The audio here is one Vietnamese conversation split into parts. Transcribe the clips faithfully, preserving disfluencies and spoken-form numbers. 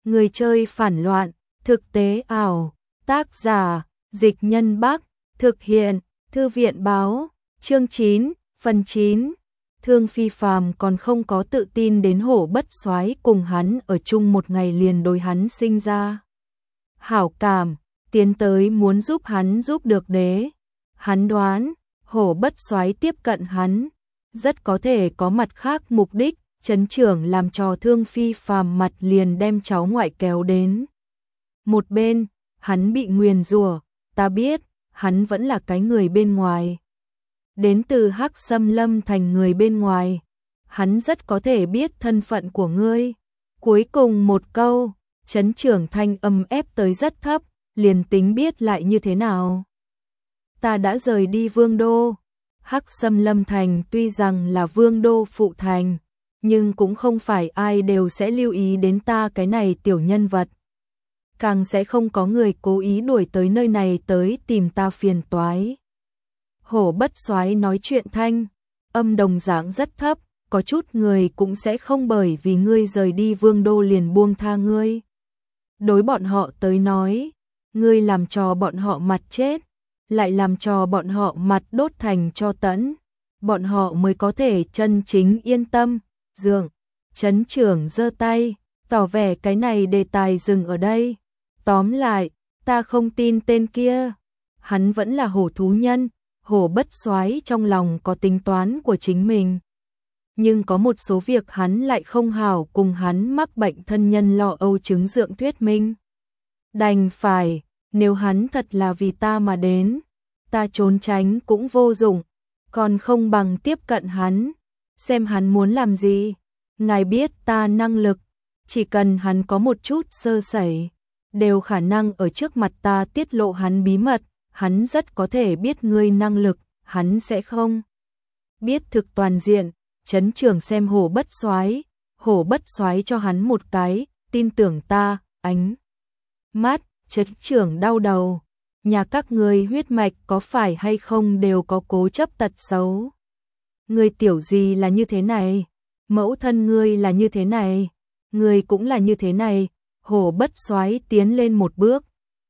Người chơi phản loạn, thực tế ảo, tác giả, Dịch Nhân Bắc, thực hiện, Thư viện báo, chương chín, phần chín. Thương Phi Phàm còn không có tự tin đến Hổ Bất Soái cùng hắn ở chung một ngày liền đối hắn sinh ra hảo cảm, tiến tới muốn giúp hắn giúp được đế. Hắn đoán, Hổ Bất Soái tiếp cận hắn, rất có thể có mặt khác mục đích, trấn trưởng làm trò Thương Phi Phàm mặt liền đem cháu ngoại kéo đến một bên, hắn bị nguyền rủa, ta biết, hắn vẫn là cái người bên ngoài. Đến từ Hắc Xâm Lâm thành người bên ngoài, hắn rất có thể biết thân phận của ngươi. Cuối cùng một câu, trấn trưởng thanh âm ép tới rất thấp, liền tính biết lại như thế nào. Ta đã rời đi Vương Đô. Hắc Xâm Lâm thành tuy rằng là Vương Đô phụ thành, nhưng cũng không phải ai đều sẽ lưu ý đến ta cái này tiểu nhân vật. Càng sẽ không có người cố ý đuổi tới nơi này tới tìm ta phiền toái. Hổ Bất Soái nói chuyện thanh, âm đồng dạng rất thấp, có chút người cũng sẽ không bởi vì ngươi rời đi Vương Đô liền buông tha ngươi. Đối bọn họ tới nói, ngươi làm cho bọn họ mặt chết, lại làm cho bọn họ mặt đốt thành cho tẫn, bọn họ mới có thể chân chính yên tâm. Dường, trấn trưởng giơ tay, tỏ vẻ cái này đề tài dừng ở đây. Tóm lại, ta không tin tên kia, hắn vẫn là hổ thú nhân. Hổ Bất Soái trong lòng có tính toán của chính mình, nhưng có một số việc hắn lại không hảo cùng hắn mắc bệnh thân nhân lo âu chứng dượng thuyết minh. Đành phải, nếu hắn thật là vì ta mà đến, ta trốn tránh cũng vô dụng, còn không bằng tiếp cận hắn, xem hắn muốn làm gì. Ngài biết ta năng lực, chỉ cần hắn có một chút sơ sẩy, đều khả năng ở trước mặt ta tiết lộ hắn bí mật. Hắn rất có thể biết ngươi năng lực, hắn sẽ không biết thực toàn diện. Trấn trưởng xem Hổ Bất Soái, Hổ Bất Soái cho hắn một cái, tin tưởng ta, ánh mắt. Trấn trưởng đau đầu, nhà các ngươi huyết mạch có phải hay không đều có cố chấp tật xấu. Ngươi tiểu gì là như thế này, mẫu thân ngươi là như thế này, ngươi cũng là như thế này. Hổ Bất Soái tiến lên một bước,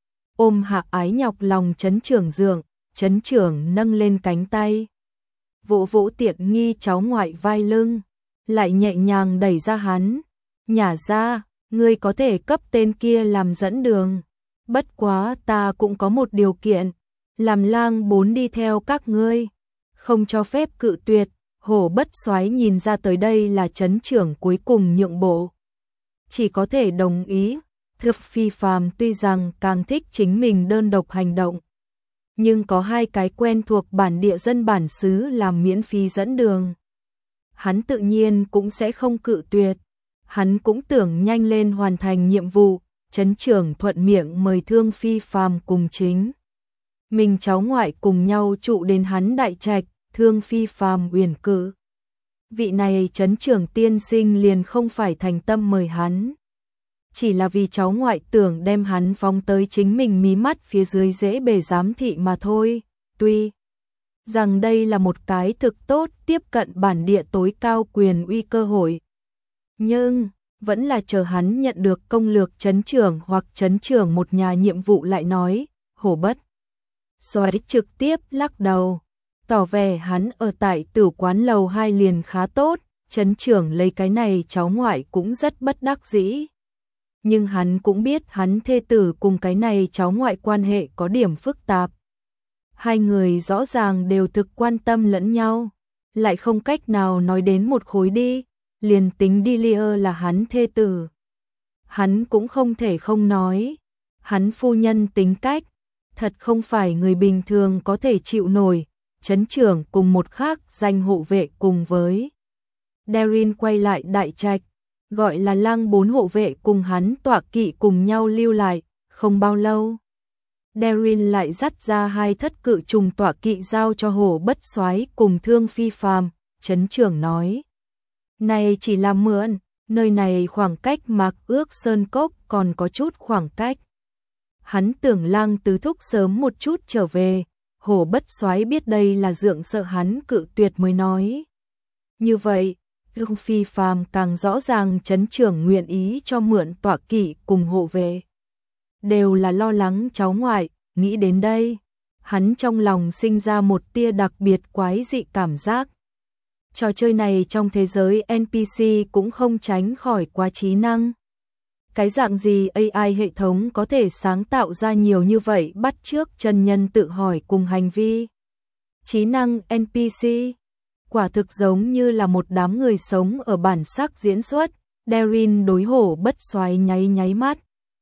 ôm hạ ái nhọc lòng trấn trưởng dượng, trấn trưởng nâng lên cánh tay, vỗ vỗ tiện nghi cháu ngoại vai lưng, lại nhẹ nhàng đẩy ra hắn, nhả ra, ngươi có thể cấp tên kia làm dẫn đường, bất quá ta cũng có một điều kiện, làm lang bốn đi theo các ngươi, không cho phép cự tuyệt. Hổ Bất Soái nhìn ra tới đây là trấn trưởng cuối cùng nhượng bộ, chỉ có thể đồng ý. Thương Phi Phàm tuy rằng càng thích chính mình đơn độc hành động, nhưng có hai cái quen thuộc bản địa dân bản xứ làm miễn phí dẫn đường, hắn tự nhiên cũng sẽ không cự tuyệt. Hắn cũng tưởng nhanh lên hoàn thành nhiệm vụ, trấn trưởng thuận miệng mời Thương Phi Phàm cùng chính mình cháu ngoại cùng nhau trụ đến hắn đại trạch. Thương Phi Phàm uyển cự, vị này trấn trưởng tiên sinh liền không phải thành tâm mời hắn, chỉ là vì cháu ngoại tưởng đem hắn phóng tới chính mình mí mắt phía dưới dễ bề giám thị mà thôi. Tuy rằng đây là một cái thực tốt tiếp cận bản địa tối cao quyền uy cơ hội, nhưng vẫn là chờ hắn nhận được công lược trấn trưởng hoặc trấn trưởng một nhà nhiệm vụ lại nói. Hổ Bất Soái trực tiếp lắc đầu, tỏ vẻ hắn ở tại tử quán lầu hai liền khá tốt, trấn trưởng lấy cái này cháu ngoại cũng rất bất đắc dĩ. Nhưng hắn cũng biết hắn thê tử cùng cái này cháu ngoại quan hệ có điểm phức tạp. Hai người rõ ràng đều thực quan tâm lẫn nhau, lại không cách nào nói đến một khối đi, liền tính Delia là hắn thê tử. Hắn cũng không thể không nói, hắn phu nhân tính cách, thật không phải người bình thường có thể chịu nổi. Trấn trưởng cùng một khác danh hộ vệ cùng với Darin quay lại đại trạch, gọi là lang bốn hộ vệ cùng hắn tọa kỵ cùng nhau lưu lại. Không bao lâu, Darin lại dắt ra hai thất cự trùng tọa kỵ giao cho Hổ Bất Soái cùng Thương Phi Phàm. Trấn trưởng nói, này chỉ là mượn, nơi này khoảng cách Mạc Ước Sơn Cốc còn có chút khoảng cách. Hắn tưởng Lang tứ thúc sớm một chút trở về. Hổ Bất Soái biết đây là dượng sợ hắn cự tuyệt mới nói như vậy, Thương Phi Phàm càng rõ ràng Trấn trưởng nguyện ý cho mượn tọa kỵ cùng hộ vệ. Đều là lo lắng cháu ngoại, nghĩ đến đây. Hắn trong lòng sinh ra một tia đặc biệt quái dị cảm giác. Trò chơi này trong thế giới en pê xê cũng không tránh khỏi quá trí năng. Cái dạng gì a i hệ thống có thể sáng tạo ra nhiều như vậy bắt chước chân nhân tự hỏi cùng hành vi. Trí năng en pê xê quả thực giống như là một đám người sống ở bản sắc diễn xuất. Darin đối Hổ Bất Soái nháy nháy mắt.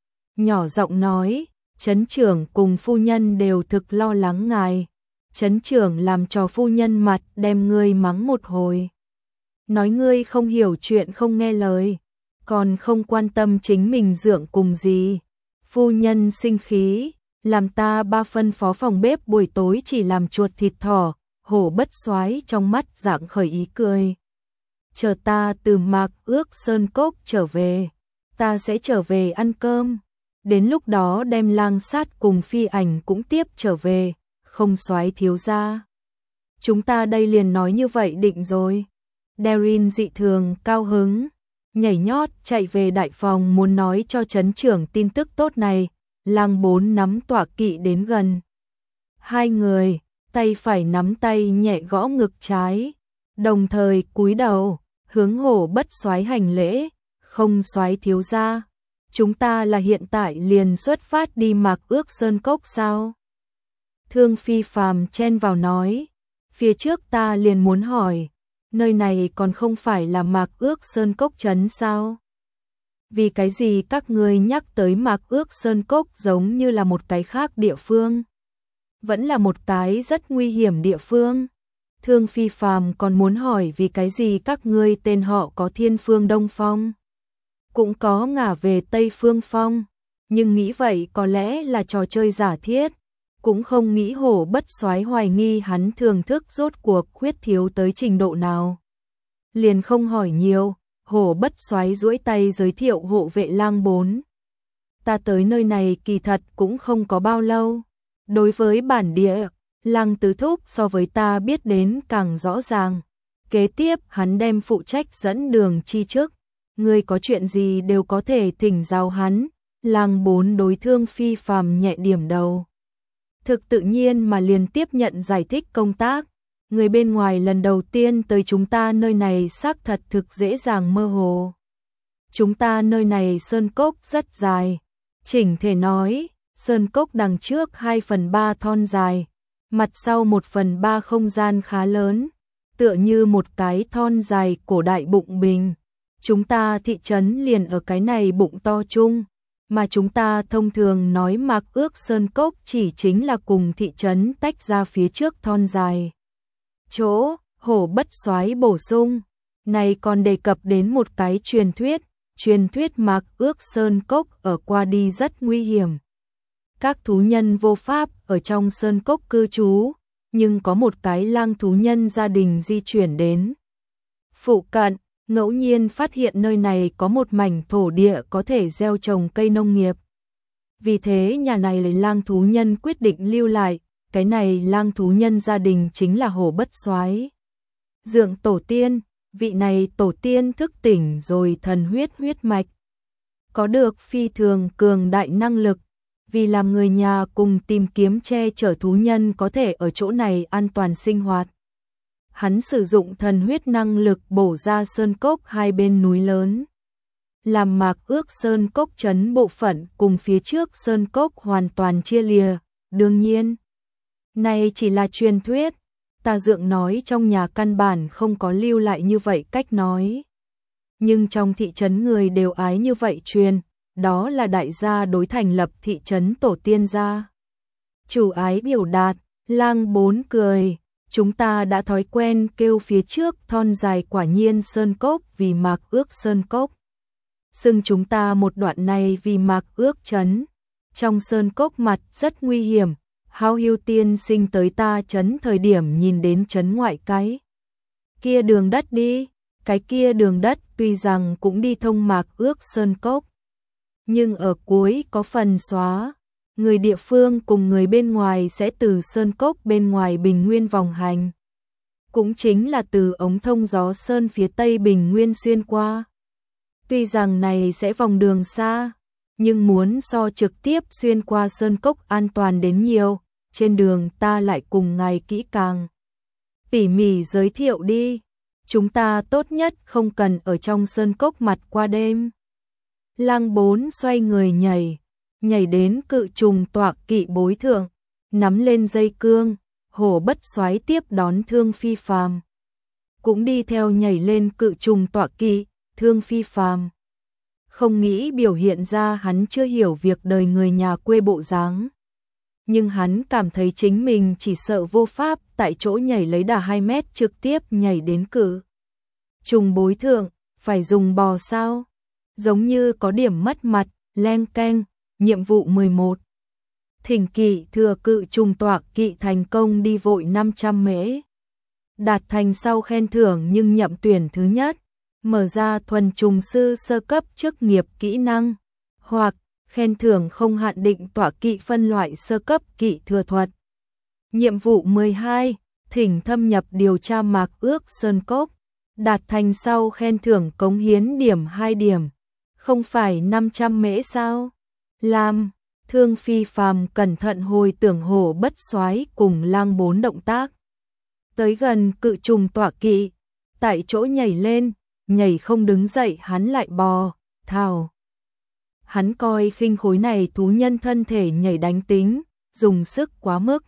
Nhỏ giọng nói, Trấn trưởng cùng phu nhân đều thực lo lắng ngài. Trấn trưởng làm cho phu nhân mặt đem ngươi mắng một hồi. Nói ngươi không hiểu chuyện không nghe lời, còn không quan tâm chính mình dưỡng cùng gì. Phu nhân sinh khí, làm ta ba phân phó phòng bếp buổi tối chỉ làm chuột thịt thỏ. Hổ Bất Soái trong mắt dạng khởi ý cười. Chờ ta từ Mạc Ước Sơn Cốc trở về, ta sẽ trở về ăn cơm. Đến lúc đó đem Lang Sát cùng Phi Ảnh cũng tiếp trở về, không Soái thiếu gia. Chúng ta đây liền nói như vậy định rồi. Darin dị thường cao hứng, nhảy nhót chạy về đại phòng muốn nói cho trấn trưởng tin tức tốt này. Lang Bốn nắm tọa kỵ đến gần. Hai người, tay phải nắm tay nhẹ gõ ngực trái, đồng thời cúi đầu, hướng Hổ Bất Soái hành lễ, không Soái thiếu gia. Chúng ta là hiện tại liền xuất phát đi Mạc Ước Sơn Cốc sao? Thương Phi Phàm chen vào nói, phía trước ta liền muốn hỏi, nơi này còn không phải là Mạc Ước Sơn Cốc trấn sao? Vì cái gì các ngươi nhắc tới Mạc Ước Sơn Cốc giống như là một cái khác địa phương? Vẫn là một cái rất nguy hiểm địa phương. Thương Phi Phàm còn muốn hỏi vì cái gì các ngươi tên họ có Thiên Phương Đông Phong, cũng có ngả về Tây Phương Phong, nhưng nghĩ vậy có lẽ là trò chơi giả thiết, cũng không nghĩ Hổ Bất Soái hoài nghi hắn thường thức rốt cuộc khuyết thiếu tới trình độ nào. Liền không hỏi nhiều, Hổ Bất Soái duỗi tay giới thiệu hộ vệ Lang Bốn. Ta tới nơi này kỳ thật cũng không có bao lâu. Đối với bản địa, Lang Tứ Thúc so với ta biết đến càng rõ ràng. Kế tiếp hắn đem phụ trách dẫn đường chi chức. Ngươi có chuyện gì đều có thể thỉnh giáo hắn. Lang Bốn đối Thương Phi Phàm nhẹ điểm đầu. Thực tự nhiên mà liền tiếp nhận giải thích công tác. Người bên ngoài lần đầu tiên tới chúng ta nơi này xác thật thực dễ dàng mơ hồ. Chúng ta nơi này sơn cốc rất dài. Chỉnh thể nói, sơn cốc đằng trước hai phần ba thon dài, mặt sau một phần ba không gian khá lớn, tựa như một cái thon dài cổ đại bụng bình. Chúng ta thị trấn liền ở cái này bụng to chung, mà chúng ta thông thường nói Mạc Ước Sơn Cốc chỉ chính là cùng thị trấn tách ra phía trước thon dài. Chỗ, Hổ Bất Soái bổ sung, này còn đề cập đến một cái truyền thuyết, truyền thuyết Mạc Ước Sơn Cốc ở qua đi rất nguy hiểm. Các thú nhân vô pháp ở trong sơn cốc cư trú, nhưng có một cái lang thú nhân gia đình di chuyển đến phụ cận, ngẫu nhiên phát hiện nơi này có một mảnh thổ địa có thể gieo trồng cây nông nghiệp. Vì thế nhà này là lang thú nhân quyết định lưu lại, cái này lang thú nhân gia đình chính là Hổ Bất Soái. Dượng tổ tiên, vị này tổ tiên thức tỉnh rồi thần huyết huyết mạch, có được phi thường cường đại năng lực, vì làm người nhà cùng tìm kiếm che chở thú nhân có thể ở chỗ này an toàn sinh hoạt. Hắn sử dụng thần huyết năng lực bổ ra sơn cốc hai bên núi lớn, làm Mạc Ước Sơn Cốc trấn bộ phận cùng phía trước sơn cốc hoàn toàn chia lìa. Đương nhiên, này chỉ là truyền thuyết, ta dượng nói trong nhà căn bản không có lưu lại như vậy cách nói. Nhưng trong thị trấn người đều ái như vậy truyền, đó là đại gia đối thành lập thị trấn tổ tiên gia. Chủ ái biểu đạt, Lang Bốn cười, chúng ta đã thói quen kêu phía trước thon dài quả nhiên sơn cốc vì Mạc Ước Sơn Cốc. Xưng chúng ta một đoạn này vì Mạc Ước trấn. Trong sơn cốc mặt rất nguy hiểm, Hao Hưu tiên sinh tới ta trấn thời điểm nhìn đến trấn ngoại cái kia đường đất đi, cái kia đường đất tuy rằng cũng đi thông Mạc Ước Sơn Cốc, nhưng ở cuối có phần xóa, người địa phương cùng người bên ngoài sẽ từ sơn cốc bên ngoài bình nguyên vòng hành cũng chính là từ ống thông gió sơn phía tây Bình Nguyên xuyên qua. Tuy rằng này sẽ vòng đường xa, nhưng muốn so trực tiếp xuyên qua sơn cốc an toàn đến nhiều, trên đường ta lại cùng ngài kỹ càng tỉ mỉ giới thiệu đi, chúng ta tốt nhất không cần ở trong sơn cốc mặt qua đêm. Lăng Bốn xoay người nhảy, nhảy đến cự trùng tọa kỵ bối thượng, nắm lên dây cương, Hổ Bất Soái tiếp đón Thương Phi Phàm, cũng đi theo nhảy lên cự trùng tọa kỵ. Thương Phi Phàm không nghĩ biểu hiện ra hắn chưa hiểu việc đời người nhà quê bộ dáng, nhưng hắn cảm thấy chính mình chỉ sợ vô pháp tại chỗ nhảy lấy đà hai mét trực tiếp nhảy đến cự trùng bối thượng, phải dùng bò sao? Giống như có điểm mất mặt. Leng keng, nhiệm vụ mười một. Thỉnh kỵ thừa cự trùng tọa kỵ thành công đi vội năm trăm mễ. Đạt thành sau khen thưởng nhưng nhậm tuyển thứ nhất, mở ra thuần trùng sư sơ cấp chức nghiệp kỹ năng, hoặc khen thưởng không hạn định tọa kỵ phân loại sơ cấp kỵ thừa thuật. Nhiệm vụ mười hai, thỉnh thâm nhập điều tra mạc ước sơn cốc, đạt thành sau khen thưởng cống hiến điểm hai điểm, không phải năm trăm mễ sao? Làm, Thương Phi Phàm cẩn thận hồi tưởng Hổ Bất Soái cùng Lang Bốn động tác. Tới gần cự trùng tọa kỵ, tại chỗ nhảy lên, nhảy không đứng dậy hắn lại bò, thào. Hắn coi khinh khối này thú nhân thân thể nhảy đánh tính, dùng sức quá mức.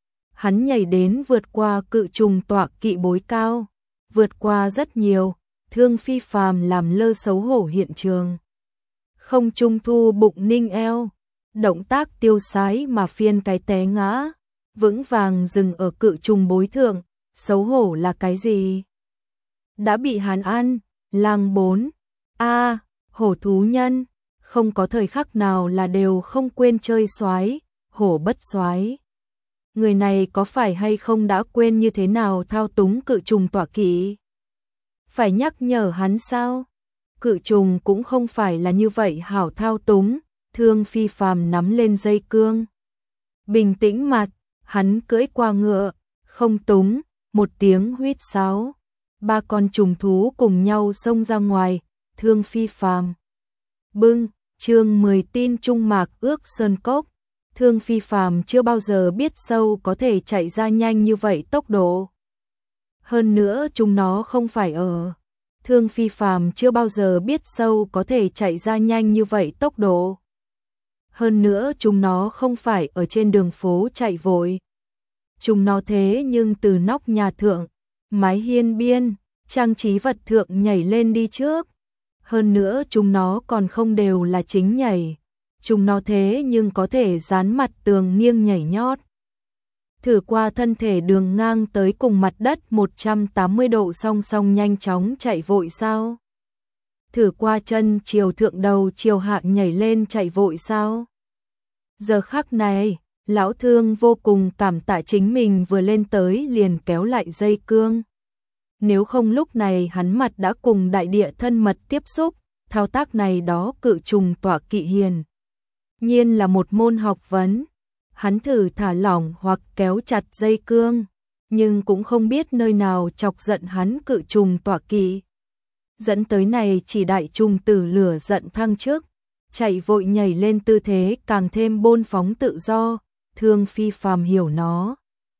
Hắn nhảy đến vượt qua cự trùng tọa kỵ bối cao, vượt qua rất nhiều, Thương Phi Phàm làm lơ xấu hổ hiện trường. Không trung thu bụng ninh eo, động tác tiêu sái mà phiên cái té ngã, vững vàng dừng ở cự trùng bối thượng, xấu hổ là cái gì? Đã bị hắn ăn, Lang Bốn, a, hổ thú nhân, không có thời khắc nào là đều không quên chơi soái, Hổ Bất Soái. Người này có phải hay không đã quên như thế nào thao túng cự trùng tọa kỵ? Phải nhắc nhở hắn sao? Cự trùng cũng không phải là như vậy hảo thao túng. Thương Phi Phàm nắm lên dây cương, bình tĩnh mặt, hắn cưỡi qua ngựa, không túng, một tiếng huýt sáo, ba con trùng thú cùng nhau xông ra ngoài. Thương Phi Phàm bưng, chương mười tin trung mạc ước sơn cốc. Thương Phi Phàm chưa bao giờ biết sâu có thể chạy ra nhanh như vậy tốc độ. Hơn nữa chúng nó không phải ở. Thương Phi Phàm chưa bao giờ biết sâu có thể chạy ra nhanh như vậy tốc độ. Hơn nữa chúng nó không phải ở trên đường phố chạy vội. Chúng nó thế nhưng từ nóc nhà thượng, mái hiên biên, trang trí vật thượng nhảy lên đi trước. Hơn nữa chúng nó còn không đều là chính nhảy. Chúng nó thế nhưng có thể dán mặt tường nghiêng nhảy nhót. Thử qua thân thể đường ngang tới cùng mặt đất một trăm tám mươi độ song song nhanh chóng chạy vội sao? Thử qua chân chiều thượng đầu chiều hạ nhảy lên chạy vội sao? Giờ khắc này, lão Thương vô cùng cảm tạ chính mình vừa lên tới liền kéo lại dây cương. Nếu không lúc này hắn mặt đã cùng đại địa thân mật tiếp xúc, thao tác này đó cự trùng tọa kỵ hiền nhiên là một môn học vấn. Hắn thử thả lỏng hoặc kéo chặt dây cương, nhưng cũng không biết nơi nào chọc giận hắn cự trùng tọa kỵ. Dẫn tới này chỉ đại trùng tử lửa giận thăng chức, chạy vội nhảy lên tư thế càng thêm bôn phóng tự do. Thương Phi Phàm hiểu nó.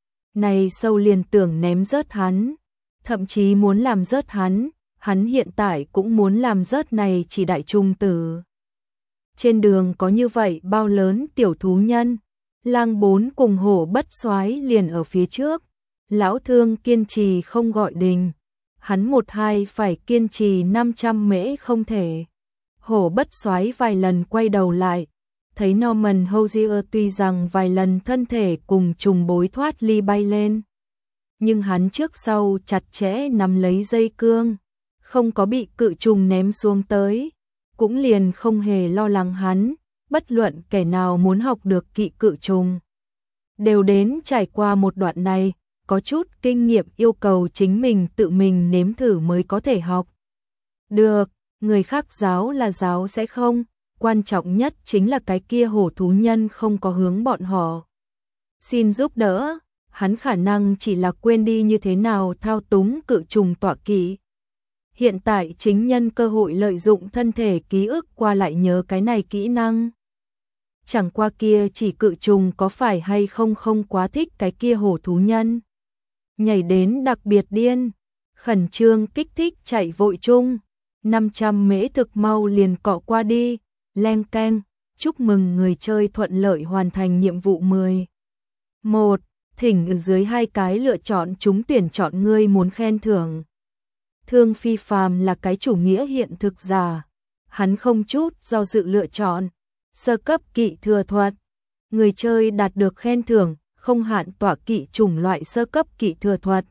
Này sâu liền tưởng ném rớt hắn, thậm chí muốn làm rớt hắn, hắn hiện tại cũng muốn làm rớt này chỉ đại trùng tử. Trên đường có như vậy bao lớn tiểu thú nhân, Lang Bốn cùng Hổ Bất Soái liền ở phía trước. Lão Thương kiên trì không gọi đình, hắn một hai phải kiên trì năm trăm mễ không thể. Hổ Bất Soái vài lần quay đầu lại, thấy Norman Hosier tuy rằng vài lần thân thể cùng trùng bối thoát ly bay lên, nhưng hắn trước sau chặt chẽ nắm lấy dây cương, không có bị cự trùng ném xuống tới, cũng liền không hề lo lắng hắn. Bất luận kẻ nào muốn học được kỵ cự trùng, đều đến trải qua một đoạn này, có chút kinh nghiệm yêu cầu chính mình tự mình nếm thử mới có thể học. Được, người khác giáo là giáo sẽ không, quan trọng nhất chính là cái kia hổ thú nhân không có hướng bọn họ xin giúp đỡ, hắn khả năng chỉ là quên đi như thế nào thao túng cự trùng tọa kỵ. Hiện tại chính nhân cơ hội lợi dụng thân thể ký ức qua lại nhớ cái này kỹ năng. Chẳng qua kia chỉ cự trùng có phải hay không không quá thích cái kia hổ thú nhân. Nhảy đến đặc biệt điên, khẩn trương kích thích chạy vội chung, năm trăm mễ thực mau liền cọ qua đi, leng keng, chúc mừng người chơi thuận lợi hoàn thành nhiệm vụ mười. một. Thỉnh ở dưới hai cái lựa chọn chúng tuyển chọn ngươi muốn khen thưởng. Thương Phi Phàm là cái chủ nghĩa hiện thực giả, hắn không chút do dự lựa chọn sơ cấp kỵ thừa thuật. Người chơi đạt được khen thưởng không hạn tọa kỵ chủng loại sơ cấp kỵ thừa thuật.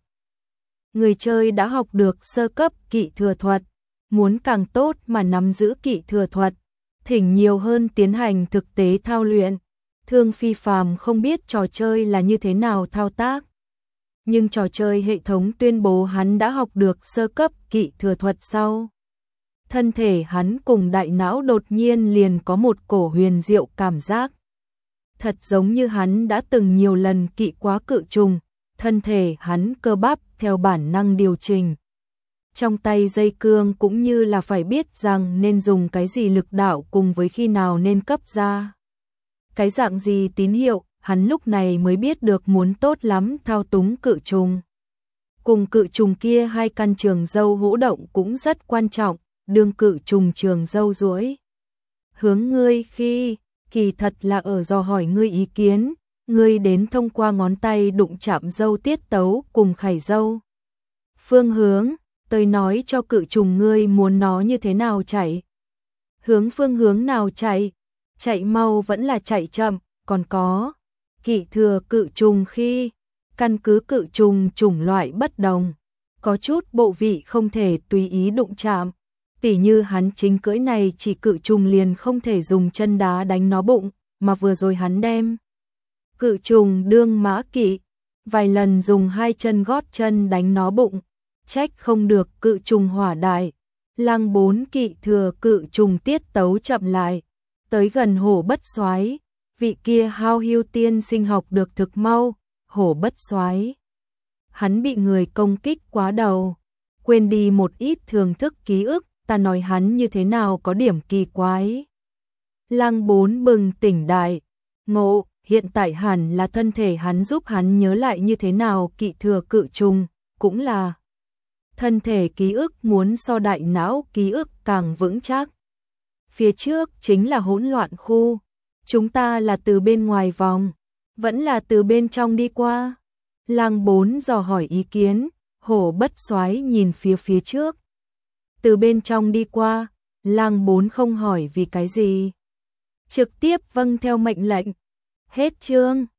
Người chơi đã học được sơ cấp kỵ thừa thuật, muốn càng tốt mà nắm giữ kỵ thừa thuật, thỉnh nhiều hơn tiến hành thực tế thao luyện. Thương Phi Phàm không biết trò chơi là như thế nào thao tác, nhưng trò chơi hệ thống tuyên bố hắn đã học được sơ cấp kỵ thừa thuật sau. Thân thể hắn cùng đại não đột nhiên liền có một cổ huyền diệu cảm giác. Thật giống như hắn đã từng nhiều lần kỵ quá cự trùng, thân thể hắn cơ bắp theo bản năng điều chỉnh. Trong tay dây cương cũng như là phải biết rằng nên dùng cái gì lực đạo cùng với khi nào nên cấp ra cái dạng gì tín hiệu, hắn lúc này mới biết được muốn tốt lắm thao túng cự trùng. Cùng cự trùng kia hai căn trường dâu hỗ động cũng rất quan trọng, đương cự trùng trường dâu duỗi hướng ngươi khi, kỳ thật là ở dò hỏi ngươi ý kiến, ngươi đến thông qua ngón tay đụng chạm dâu tiết tấu cùng khải dâu. Phương hướng, tôi nói cho cự trùng ngươi muốn nó như thế nào chạy. Hướng phương hướng nào chạy, chạy mau vẫn là chạy chậm, còn có kỵ thừa cự trùng khi, căn cứ cự trùng chủng loại bất đồng, có chút bộ vị không thể tùy ý đụng chạm. Tỉ như hắn chính cưỡi này chỉ cự trùng liền không thể dùng chân đá đánh nó bụng, mà vừa rồi hắn đem cự trùng đương mã kỵ, vài lần dùng hai chân gót chân đánh nó bụng, trách không được cự trùng hỏa đại. Lăng bốn kỵ thừa cự trùng tiết tấu chậm lại, tới gần hổ bất soái, vị kia hao hưu tiên sinh học được thực mau, hổ bất soái. Hắn bị người công kích quá đầu, quên đi một ít thường thức ký ức, ta nói hắn như thế nào có điểm kỳ quái. Lăng bốn bừng tỉnh đại, ngộ, hiện tại hẳn là thân thể hắn giúp hắn nhớ lại như thế nào kỵ thừa cự trùng, cũng là thân thể ký ức muốn so đại não ký ức càng vững chắc. Phía trước chính là hỗn loạn khu, chúng ta là từ bên ngoài vòng, vẫn là từ bên trong đi qua. Lăng bốn dò hỏi ý kiến, hổ bất soái nhìn phía phía trước. Từ bên trong đi qua, Lăng bốn không hỏi vì cái gì, trực tiếp vâng theo mệnh lệnh. Hết chương.